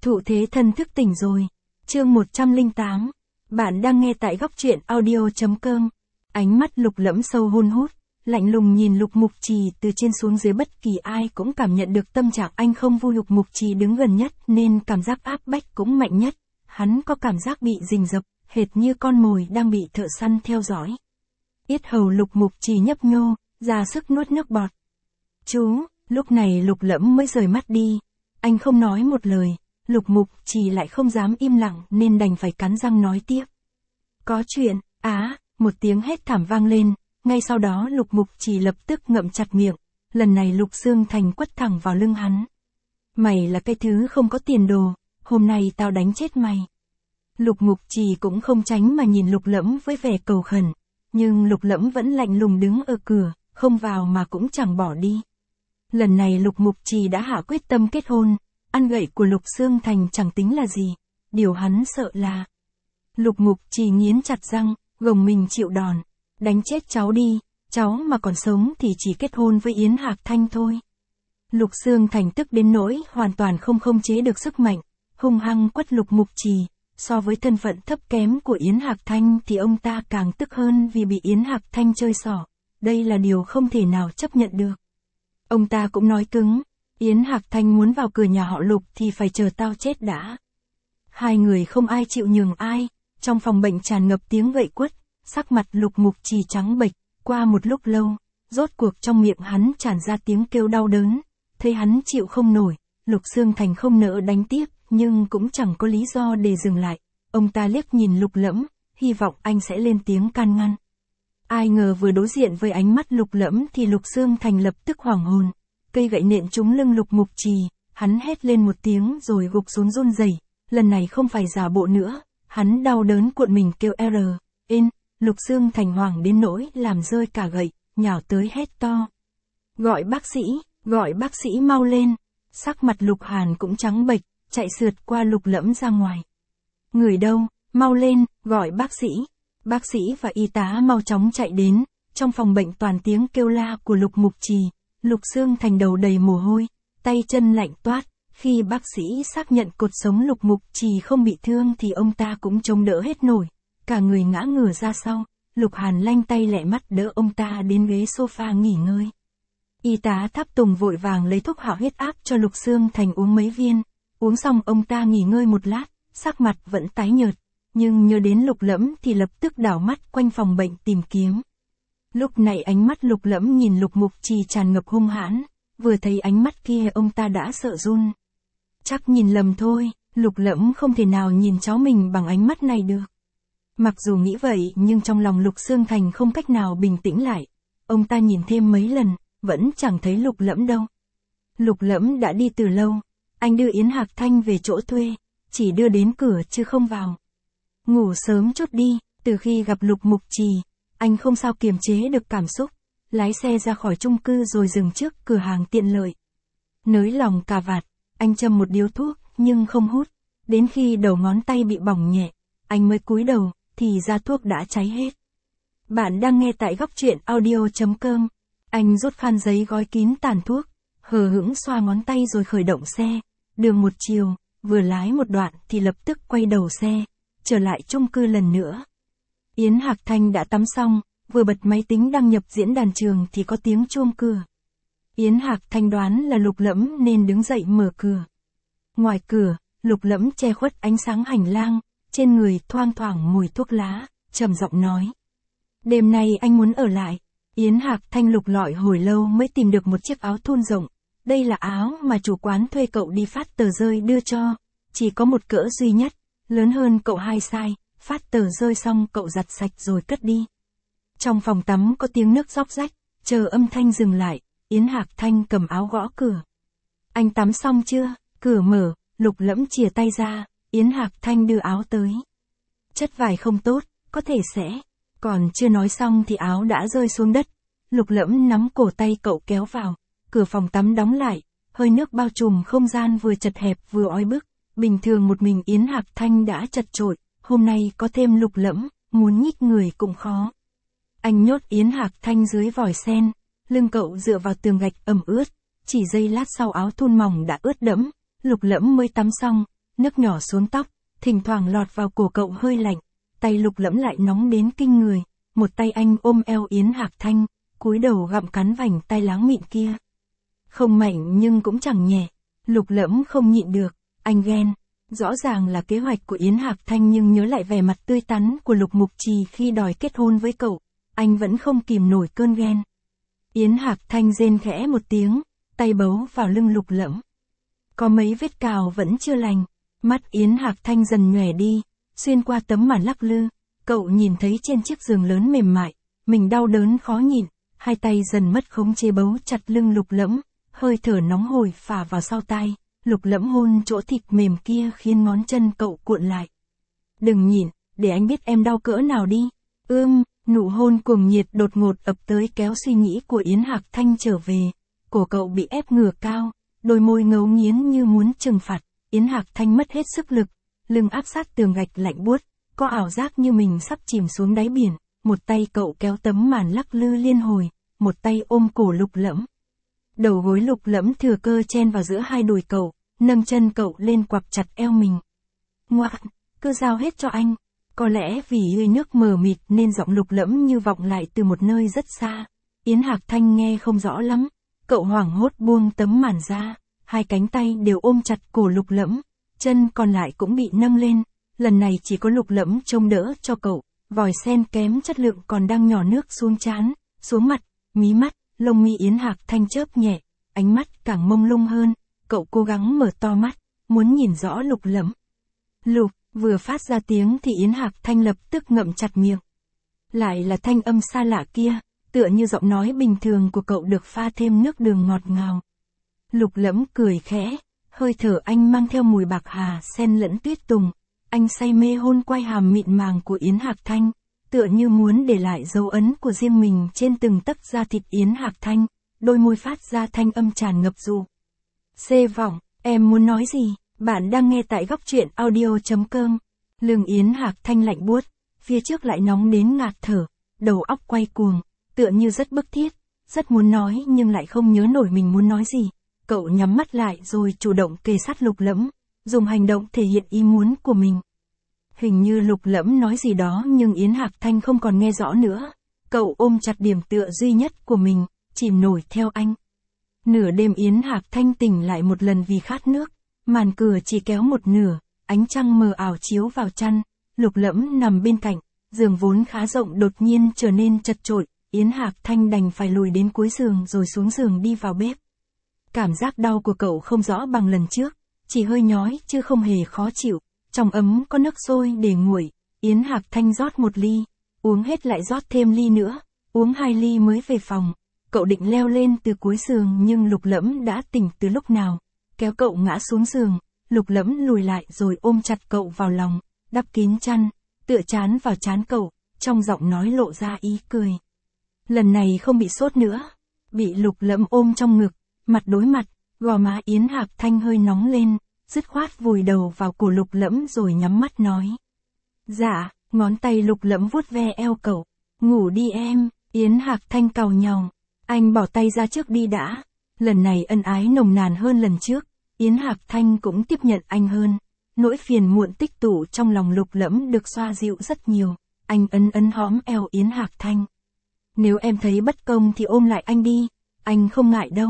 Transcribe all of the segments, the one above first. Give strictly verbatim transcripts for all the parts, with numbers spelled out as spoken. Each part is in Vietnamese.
Thụ thế thân thức tỉnh rồi. Chương một trăm lẻ tám. Bạn đang nghe tại góc truyện audio chấm com. Ánh mắt Lục Lẫm sâu hun hút, lạnh lùng nhìn Lục Mục Trì từ trên xuống dưới, bất kỳ ai cũng cảm nhận được tâm trạng anh không vui. Lục Mục Trì đứng gần nhất nên cảm giác áp bách cũng mạnh nhất. Hắn có cảm giác bị rình rập, hệt như con mồi đang bị thợ săn theo dõi. Yết hầu Lục Mục Trì nhấp nhô, ra sức nuốt nước bọt. Chú, lúc này Lục Lẫm mới rời mắt đi. Anh không nói một lời. Lục Mục Trì lại không dám im lặng nên đành phải cắn răng nói tiếp. Có chuyện, á, một tiếng hét thảm vang lên, ngay sau đó Lục Mục Trì lập tức ngậm chặt miệng, lần này Lục Xương Thành quất thẳng vào lưng hắn. Mày là cái thứ không có tiền đồ, hôm nay tao đánh chết mày. Lục Mục Trì cũng không tránh mà nhìn Lục Lẫm với vẻ cầu khẩn, nhưng Lục Lẫm vẫn lạnh lùng đứng ở cửa, không vào mà cũng chẳng bỏ đi. Lần này Lục Mục Trì đã hạ quyết tâm kết hôn. Ăn gậy của Lục Xương Thành chẳng tính là gì, điều hắn sợ là... Lục Mục Trì nghiến chặt răng, gồng mình chịu đòn. Đánh chết cháu đi, cháu mà còn sống thì chỉ kết hôn với Yến Hạc Thanh thôi. Lục Xương Thành tức đến nỗi hoàn toàn không khống chế được sức mạnh, hung hăng quất Lục Mục Trì. So với thân phận thấp kém của Yến Hạc Thanh thì ông ta càng tức hơn vì bị Yến Hạc Thanh chơi xỏ. Đây là điều không thể nào chấp nhận được. Ông ta cũng nói cứng. Yến Hạc Thanh muốn vào cửa nhà họ Lục thì phải chờ tao chết đã. Hai người không ai chịu nhường ai, trong phòng bệnh tràn ngập tiếng gậy quất, sắc mặt Lục Mục Trì trắng bệch. Qua một lúc lâu, rốt cuộc trong miệng hắn tràn ra tiếng kêu đau đớn. Thấy hắn chịu không nổi, Lục Xương Thành không nỡ đánh tiếp, nhưng cũng chẳng có lý do để dừng lại. Ông ta liếc nhìn Lục Lẫm, hy vọng anh sẽ lên tiếng can ngăn. Ai ngờ vừa đối diện với ánh mắt Lục Lẫm thì Lục Xương Thành lập tức hoảng hồn. Cây gậy nện trúng lưng Lục Mục Trì, hắn hét lên một tiếng rồi gục xuống run rẩy. Lần này không phải giả bộ nữa, hắn đau đớn cuộn mình kêu R, ên. Lục Xương Thành hoảng đến nỗi làm rơi cả gậy, nhào tới hét to. Gọi bác sĩ, gọi bác sĩ mau lên. Sắc mặt Lục Hàn cũng trắng bệch, chạy sượt qua Lục Lẫm ra ngoài. Người đâu, mau lên, gọi bác sĩ. Bác sĩ và y tá mau chóng chạy đến, trong phòng bệnh toàn tiếng kêu la của Lục Mục Trì. Lục Xương Thành đầu đầy mồ hôi, tay chân lạnh toát. Khi bác sĩ xác nhận cột sống Lục Mục Trì không bị thương thì ông ta cũng chống đỡ hết nổi. Cả người ngã ngửa ra sau, Lục Hàn lanh tay lẹ mắt đỡ ông ta đến ghế sofa nghỉ ngơi. Y tá Tháp Tùng vội vàng lấy thuốc hạ huyết áp cho Lục Xương Thành uống mấy viên. Uống xong ông ta nghỉ ngơi một lát, sắc mặt vẫn tái nhợt. Nhưng nhớ đến Lục Lẫm thì lập tức đảo mắt quanh phòng bệnh tìm kiếm. Lúc này ánh mắt Lục Lẫm nhìn Lục Mục Trì tràn ngập hung hãn, vừa thấy ánh mắt kia ông ta đã sợ run. Chắc nhìn lầm thôi, Lục Lẫm không thể nào nhìn cháu mình bằng ánh mắt này được. Mặc dù nghĩ vậy nhưng trong lòng Lục Xương Thành không cách nào bình tĩnh lại. Ông ta nhìn thêm mấy lần, vẫn chẳng thấy Lục Lẫm đâu. Lục Lẫm đã đi từ lâu, anh đưa Yến Hạc Thanh về chỗ thuê, chỉ đưa đến cửa chứ không vào. Ngủ sớm chút đi, từ khi gặp Lục Mục Trì, anh không sao kiềm chế được cảm xúc, lái xe ra khỏi chung cư rồi dừng trước cửa hàng tiện lợi. Nới lòng cà vạt, anh châm một điếu thuốc, nhưng không hút. Đến khi đầu ngón tay bị bỏng nhẹ, anh mới cúi đầu, thì ra thuốc đã cháy hết. Bạn đang nghe tại góc truyện audio chấm com. Anh rút khăn giấy gói kín tàn thuốc, hờ hững xoa ngón tay rồi khởi động xe. Đường một chiều, vừa lái một đoạn thì lập tức quay đầu xe, trở lại chung cư lần nữa. Yến Hạc Thanh đã tắm xong, vừa bật máy tính đăng nhập diễn đàn trường thì có tiếng chuông cửa. Yến Hạc Thanh đoán là Lục Lẫm nên đứng dậy mở cửa. Ngoài cửa, Lục Lẫm che khuất ánh sáng hành lang, trên người thoang thoảng mùi thuốc lá, trầm giọng nói. Đêm nay anh muốn ở lại. Yến Hạc Thanh lục lọi hồi lâu mới tìm được một chiếc áo thun rộng. Đây là áo mà chủ quán thuê cậu đi phát tờ rơi đưa cho. Chỉ có một cỡ duy nhất, lớn hơn cậu hai size. Phát tờ rơi xong cậu giặt sạch rồi cất đi. Trong phòng tắm có tiếng nước róc rách, chờ âm thanh dừng lại, Yến Hạc Thanh cầm áo gõ cửa. Anh tắm xong chưa? Cửa mở, Lục Lẫm chìa tay ra, Yến Hạc Thanh đưa áo tới. Chất vải không tốt, có thể sẽ. Còn chưa nói xong thì áo đã rơi xuống đất. Lục Lẫm nắm cổ tay cậu kéo vào, cửa phòng tắm đóng lại, hơi nước bao trùm không gian vừa chật hẹp vừa oi bức. Bình thường một mình Yến Hạc Thanh đã chật chội, hôm nay có thêm Lục Lẫm, muốn nhích người cũng khó. Anh nhốt Yến Hạc Thanh dưới vòi sen, lưng cậu dựa vào tường gạch ẩm ướt, chỉ giây lát sau áo thun mỏng đã ướt đẫm. Lục Lẫm mới tắm xong, nước nhỏ xuống tóc, thỉnh thoảng lọt vào cổ cậu hơi lạnh, tay Lục Lẫm lại nóng đến kinh người, một tay anh ôm eo Yến Hạc Thanh, cúi đầu gặm cắn vành tai láng mịn kia. Không mạnh nhưng cũng chẳng nhẹ, Lục Lẫm không nhịn được, anh ghen. Rõ ràng là kế hoạch của Yến Hạc Thanh nhưng nhớ lại vẻ mặt tươi tắn của Lục Mục Trì khi đòi kết hôn với cậu, anh vẫn không kìm nổi cơn ghen. Yến Hạc Thanh rên khẽ một tiếng, tay bấu vào lưng Lục Lẫm. Có mấy vết cào vẫn chưa lành, mắt Yến Hạc Thanh dần nhòe đi, xuyên qua tấm màn lắc lư, cậu nhìn thấy trên chiếc giường lớn mềm mại, mình đau đớn khó nhịn, hai tay dần mất khống chế bấu chặt lưng Lục Lẫm, hơi thở nóng hổi phả vào sau tai. Lục Lẫm hôn chỗ thịt mềm kia khiến ngón chân cậu cuộn lại. Đừng nhìn, để anh biết em đau cỡ nào đi. Ưm, nụ hôn cuồng nhiệt đột ngột ập tới kéo suy nghĩ của Yến Hạc Thanh trở về. Cổ cậu bị ép ngửa cao, đôi môi ngấu nghiến như muốn trừng phạt. Yến Hạc Thanh mất hết sức lực, lưng áp sát tường gạch lạnh buốt, có ảo giác như mình sắp chìm xuống đáy biển. Một tay cậu kéo tấm màn lắc lư liên hồi, một tay ôm cổ Lục Lẫm. Đầu gối Lục Lẫm thừa cơ chen vào giữa hai đùi cậu, nâng chân cậu lên quặp chặt eo mình. Ngoạn, cứ giao hết cho anh. Có lẽ vì hơi nước mờ mịt nên giọng Lục Lẫm như vọng lại từ một nơi rất xa. Yến Hạc Thanh nghe không rõ lắm, cậu hoảng hốt buông tấm màn ra, hai cánh tay đều ôm chặt cổ Lục Lẫm, chân còn lại cũng bị nâng lên, lần này chỉ có Lục Lẫm trông đỡ cho cậu, vòi sen kém chất lượng còn đang nhỏ nước xuống trán, xuống mặt, mí mắt, lông mi Yến Hạc Thanh chớp nhẹ, ánh mắt càng mông lung hơn, cậu cố gắng mở to mắt, muốn nhìn rõ Lục Lẫm. Lục, vừa phát ra tiếng thì Yến Hạc Thanh lập tức ngậm chặt miệng. Lại là thanh âm xa lạ kia, tựa như giọng nói bình thường của cậu được pha thêm nước đường ngọt ngào. Lục Lẫm cười khẽ, hơi thở anh mang theo mùi bạc hà xen lẫn tuyết tùng, anh say mê hôn quai hàm mịn màng của Yến Hạc Thanh, tựa như muốn để lại dấu ấn của riêng mình trên từng tấc da thịt Yến Hạc Thanh, đôi môi phát ra thanh âm tràn ngập ru. Xê vọng, em muốn nói gì? Bạn đang nghe tại góc truyện audio chấm com. Lưng Yến Hạc Thanh lạnh buốt, phía trước lại nóng đến ngạt thở, đầu óc quay cuồng, tựa như rất bức thiết, rất muốn nói nhưng lại không nhớ nổi mình muốn nói gì. Cậu nhắm mắt lại rồi chủ động kề sát Lục Lẫm, dùng hành động thể hiện ý muốn của mình. Hình như Lục Lẫm nói gì đó nhưng Yến Hạc Thanh không còn nghe rõ nữa. Cậu ôm chặt điểm tựa duy nhất của mình, chìm nổi theo anh. Nửa đêm Yến Hạc Thanh tỉnh lại một lần vì khát nước, màn cửa chỉ kéo một nửa, ánh trăng mờ ảo chiếu vào chăn, Lục Lẫm nằm bên cạnh, giường vốn khá rộng đột nhiên trở nên chật chội, Yến Hạc Thanh đành phải lùi đến cuối giường rồi xuống giường đi vào bếp. Cảm giác đau của cậu không rõ bằng lần trước, chỉ hơi nhói chứ không hề khó chịu, trong ấm có nước sôi để nguội, Yến Hạc Thanh rót một ly, uống hết lại rót thêm ly nữa, uống hai ly mới về phòng. Cậu định leo lên từ cuối giường nhưng Lục Lẫm đã tỉnh từ lúc nào, kéo cậu ngã xuống giường, Lục Lẫm lùi lại rồi ôm chặt cậu vào lòng, đắp kín chăn, tựa trán vào trán cậu, trong giọng nói lộ ra ý cười. Lần này không bị sốt nữa, bị Lục Lẫm ôm trong ngực, mặt đối mặt, gò má Yến Hạc Thanh hơi nóng lên, dứt khoát vùi đầu vào cổ Lục Lẫm rồi nhắm mắt nói. Dạ, ngón tay Lục Lẫm vuốt ve eo cậu, ngủ đi em, Yến Hạc Thanh càu nhàu. Anh bỏ tay ra trước đi đã. Lần này ân ái nồng nàn hơn lần trước, Yến Hạc Thanh cũng tiếp nhận anh hơn. Nỗi phiền muộn tích tụ trong lòng Lục Lẫm được xoa dịu rất nhiều. Anh ấn ấn hõm eo Yến Hạc Thanh. Nếu em thấy bất công thì ôm lại anh đi, anh không ngại đâu.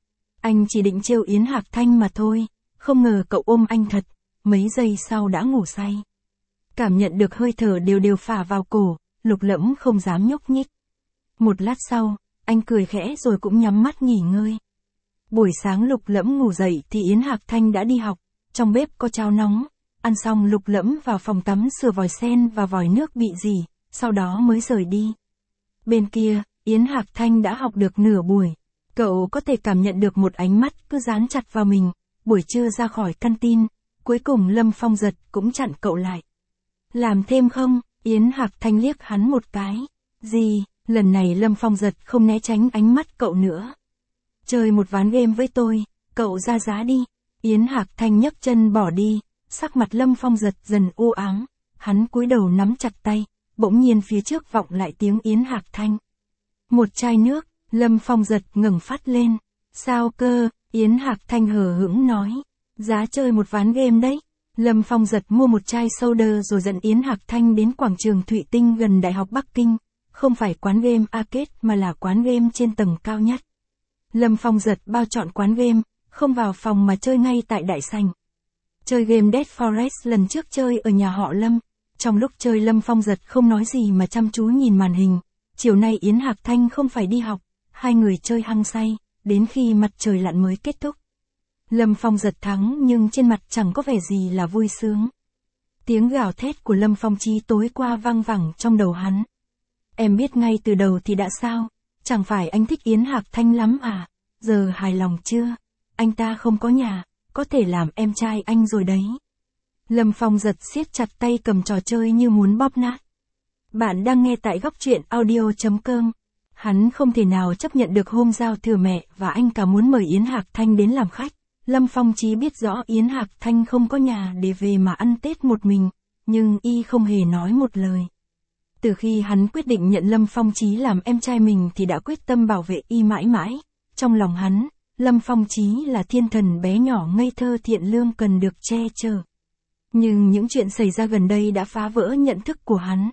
Anh chỉ định trêu Yến Hạc Thanh mà thôi, không ngờ cậu ôm anh thật, mấy giây sau đã ngủ say. Cảm nhận được hơi thở đều đều phả vào cổ, Lục Lẫm không dám nhúc nhích. Một lát sau, anh cười khẽ rồi cũng nhắm mắt nghỉ ngơi. Buổi sáng Lục Lẫm ngủ dậy thì Yến Hạc Thanh đã đi học, trong bếp có cháo nóng, ăn xong Lục Lẫm vào phòng tắm sửa vòi sen và vòi nước bị rỉ, sau đó mới rời đi. Bên kia, Yến Hạc Thanh đã học được nửa buổi, cậu có thể cảm nhận được một ánh mắt cứ dán chặt vào mình, buổi trưa ra khỏi căn tin, cuối cùng Lâm Phong Giật cũng chặn cậu lại. Làm thêm không? Yến Hạc Thanh liếc hắn một cái. Gì? Lần này Lâm Phong Giật không né tránh ánh mắt cậu nữa. Chơi một ván game với tôi, cậu ra giá đi. Yến Hạc Thanh nhấc chân bỏ đi, sắc mặt Lâm Phong Giật dần u ám, hắn cúi đầu nắm chặt tay, bỗng nhiên phía trước vọng lại tiếng Yến Hạc Thanh. Một chai nước, Lâm Phong Giật ngẩng phát lên. Sao cơ? Yến Hạc Thanh hờ hững nói. Giá chơi một ván game đấy. Lâm Phong Giật mua một chai soda rồi dẫn Yến Hạc Thanh đến quảng trường Thụy Tinh gần Đại học Bắc Kinh, không phải quán game arcade mà là quán game trên tầng cao nhất. Lâm Phong Giật bao chọn quán game, không vào phòng mà chơi ngay tại đại sảnh. Chơi game Dead Forest lần trước chơi ở nhà họ Lâm, trong lúc chơi Lâm Phong Giật không nói gì mà chăm chú nhìn màn hình. Chiều nay Yến Hạc Thanh không phải đi học, hai người chơi hăng say, đến khi mặt trời lặn mới kết thúc. Lâm Phong Giật thắng nhưng trên mặt chẳng có vẻ gì là vui sướng. Tiếng gào thét của Lâm Phong Chí tối qua vang vẳng trong đầu hắn. Em biết ngay từ đầu thì đã sao, chẳng phải anh thích Yến Hạc Thanh lắm à, giờ hài lòng chưa, anh ta không có nhà, có thể làm em trai anh rồi đấy. Lâm Phong Giật siết chặt tay cầm trò chơi như muốn bóp nát. Bạn đang nghe tại góc truyện audio chấm com. Hắn không thể nào chấp nhận được hôm giao thừa mẹ và anh cả muốn mời Yến Hạc Thanh đến làm khách. Lâm Phong Chí biết rõ Yến Hạc Thanh không có nhà để về mà ăn Tết một mình, nhưng y không hề nói một lời. Từ khi hắn quyết định nhận Lâm Phong Chí làm em trai mình thì đã quyết tâm bảo vệ y mãi mãi. Trong lòng hắn, Lâm Phong Chí là thiên thần bé nhỏ ngây thơ thiện lương cần được che chở. Nhưng những chuyện xảy ra gần đây đã phá vỡ nhận thức của hắn.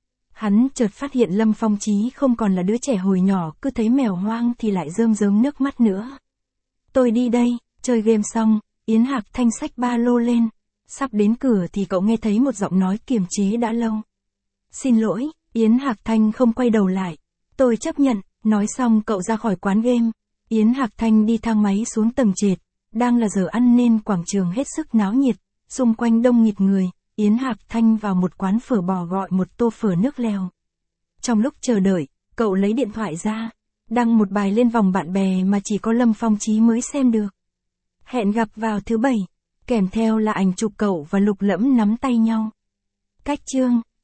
Hắn chợt phát hiện Lâm Phong Chí không còn là đứa trẻ hồi nhỏ cứ thấy mèo hoang thì lại rơm rớm nước mắt nữa. Tôi đi đây. Chơi game xong, Yến Hạc Thanh xách ba lô lên. Sắp đến cửa thì cậu nghe thấy một giọng nói kiềm chế đã lâu. Xin lỗi, Yến Hạc Thanh không quay đầu lại. Tôi chấp nhận, nói xong cậu ra khỏi quán game. Yến Hạc Thanh đi thang máy xuống tầng trệt. Đang là giờ ăn nên quảng trường hết sức náo nhiệt, xung quanh đông nghịt người. Yến Hạc Thanh vào một quán phở bò gọi một tô phở nước lèo. Trong lúc chờ đợi, cậu lấy điện thoại ra, đăng một bài lên vòng bạn bè mà chỉ có Lâm Phong Chí mới xem được. Hẹn gặp vào thứ bảy, kèm theo là ảnh chụp cậu và Lục Lẫm nắm tay nhau. Cách chương